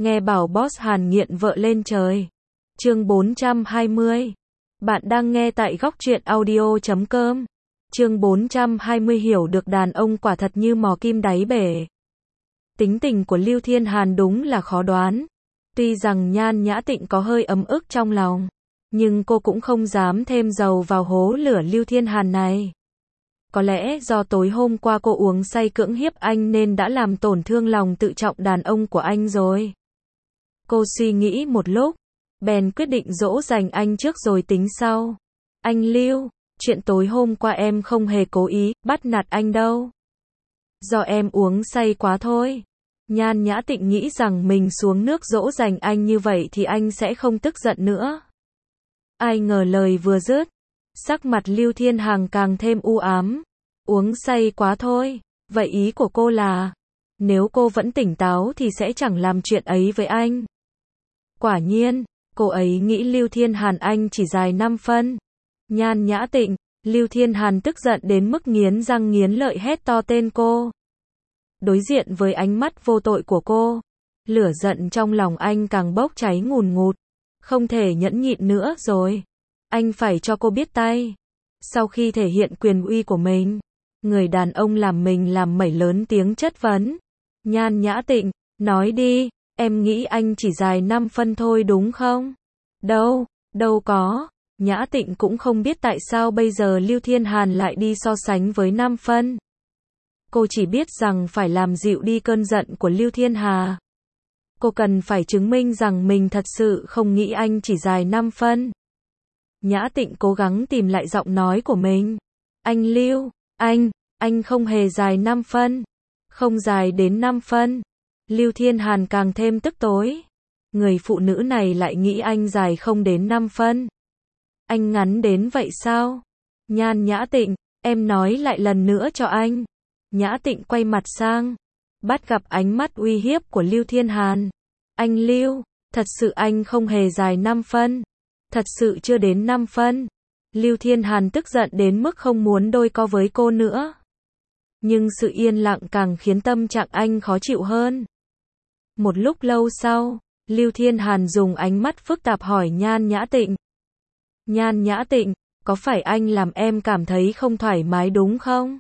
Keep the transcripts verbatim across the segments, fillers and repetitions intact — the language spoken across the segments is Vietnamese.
Nghe bảo boss Hàn nghiện vợ lên trời. Chương bốn trăm hai mươi. Bạn đang nghe tại góc truyện audio chấm com. Chương bốn trăm hai mươi hiểu được đàn ông quả thật như mò kim đáy bể. Tính tình của Lưu Thiên Hàn đúng là khó đoán. Tuy rằng Nhan Nhã Tịnh có hơi ấm ức trong lòng, nhưng cô cũng không dám thêm dầu vào hố lửa Lưu Thiên Hàn này. Có lẽ do tối hôm qua cô uống say cưỡng hiếp anh nên đã làm tổn thương lòng tự trọng đàn ông của anh rồi. Cô suy nghĩ một lúc, bèn quyết định dỗ dành anh trước rồi tính sau. Anh Lưu, chuyện tối hôm qua em không hề cố ý bắt nạt anh đâu. Do em uống say quá thôi. Nhan Nhã Tịnh nghĩ rằng mình xuống nước dỗ dành anh như vậy thì anh sẽ không tức giận nữa. Ai ngờ lời vừa dứt, sắc mặt Lưu Thiên Hàn càng thêm u ám. Uống say quá thôi, vậy ý của cô là, nếu cô vẫn tỉnh táo thì sẽ chẳng làm chuyện ấy với anh. Quả nhiên, cô ấy nghĩ Lưu Thiên Hàn anh chỉ dài năm phân. Nhan Nhã Tịnh, Lưu Thiên Hàn tức giận đến mức nghiến răng nghiến lợi hét to tên cô. Đối diện với ánh mắt vô tội của cô, lửa giận trong lòng anh càng bốc cháy ngùn ngụt. Không thể nhẫn nhịn nữa rồi. Anh phải cho cô biết tay. Sau khi thể hiện quyền uy của mình, người đàn ông làm mình làm mẩy lớn tiếng chất vấn. Nhan Nhã Tịnh, nói đi, em nghĩ anh chỉ dài năm phân thôi đúng không? Đâu, đâu có. Nhã Tịnh cũng không biết tại sao bây giờ Lưu Thiên Hàn lại đi so sánh với năm phân. Cô chỉ biết rằng phải làm dịu đi cơn giận của Lưu Thiên Hà. Cô cần phải chứng minh rằng mình thật sự không nghĩ anh chỉ dài năm phân. Nhã Tịnh cố gắng tìm lại giọng nói của mình. Anh Lưu, anh, anh không hề dài năm phân. Không dài đến năm phân. Lưu Thiên Hàn càng thêm tức tối. Người phụ nữ này lại nghĩ anh dài không đến năm phân. Anh ngắn đến vậy sao? Nhan Nhã Tịnh, em nói lại lần nữa cho anh. Nhã Tịnh quay mặt sang, bắt gặp ánh mắt uy hiếp của Lưu Thiên Hàn. Anh Lưu, thật sự anh không hề dài năm phân. Thật sự chưa đến năm phân. Lưu Thiên Hàn tức giận đến mức không muốn đôi co với cô nữa. Nhưng sự yên lặng càng khiến tâm trạng anh khó chịu hơn. Một lúc lâu sau, Lưu Thiên Hàn dùng ánh mắt phức tạp hỏi Nhan Nhã Tịnh. Nhan Nhã Tịnh, có phải anh làm em cảm thấy không thoải mái đúng không?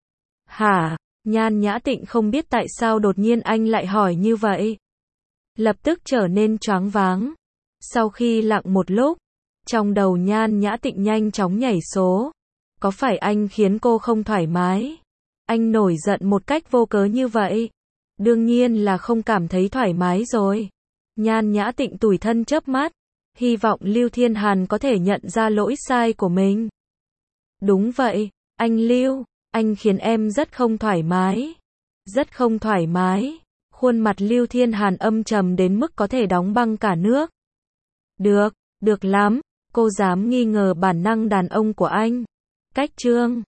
Hả? Nhan Nhã Tịnh không biết tại sao đột nhiên anh lại hỏi như vậy. Lập tức trở nên choáng váng. Sau khi lặng một lúc, trong đầu Nhan Nhã Tịnh nhanh chóng nhảy số. Có phải anh khiến cô không thoải mái? Anh nổi giận một cách vô cớ như vậy. Đương nhiên là không cảm thấy thoải mái rồi. Nhan Nhã Tịnh tủi thân chớp mắt. Hy vọng Lưu Thiên Hàn có thể nhận ra lỗi sai của mình. Đúng vậy, anh Lưu, anh khiến em rất không thoải mái. Rất không thoải mái. Khuôn mặt Lưu Thiên Hàn âm trầm đến mức có thể đóng băng cả nước. Được, được lắm, cô dám nghi ngờ bản năng đàn ông của anh. Cách chương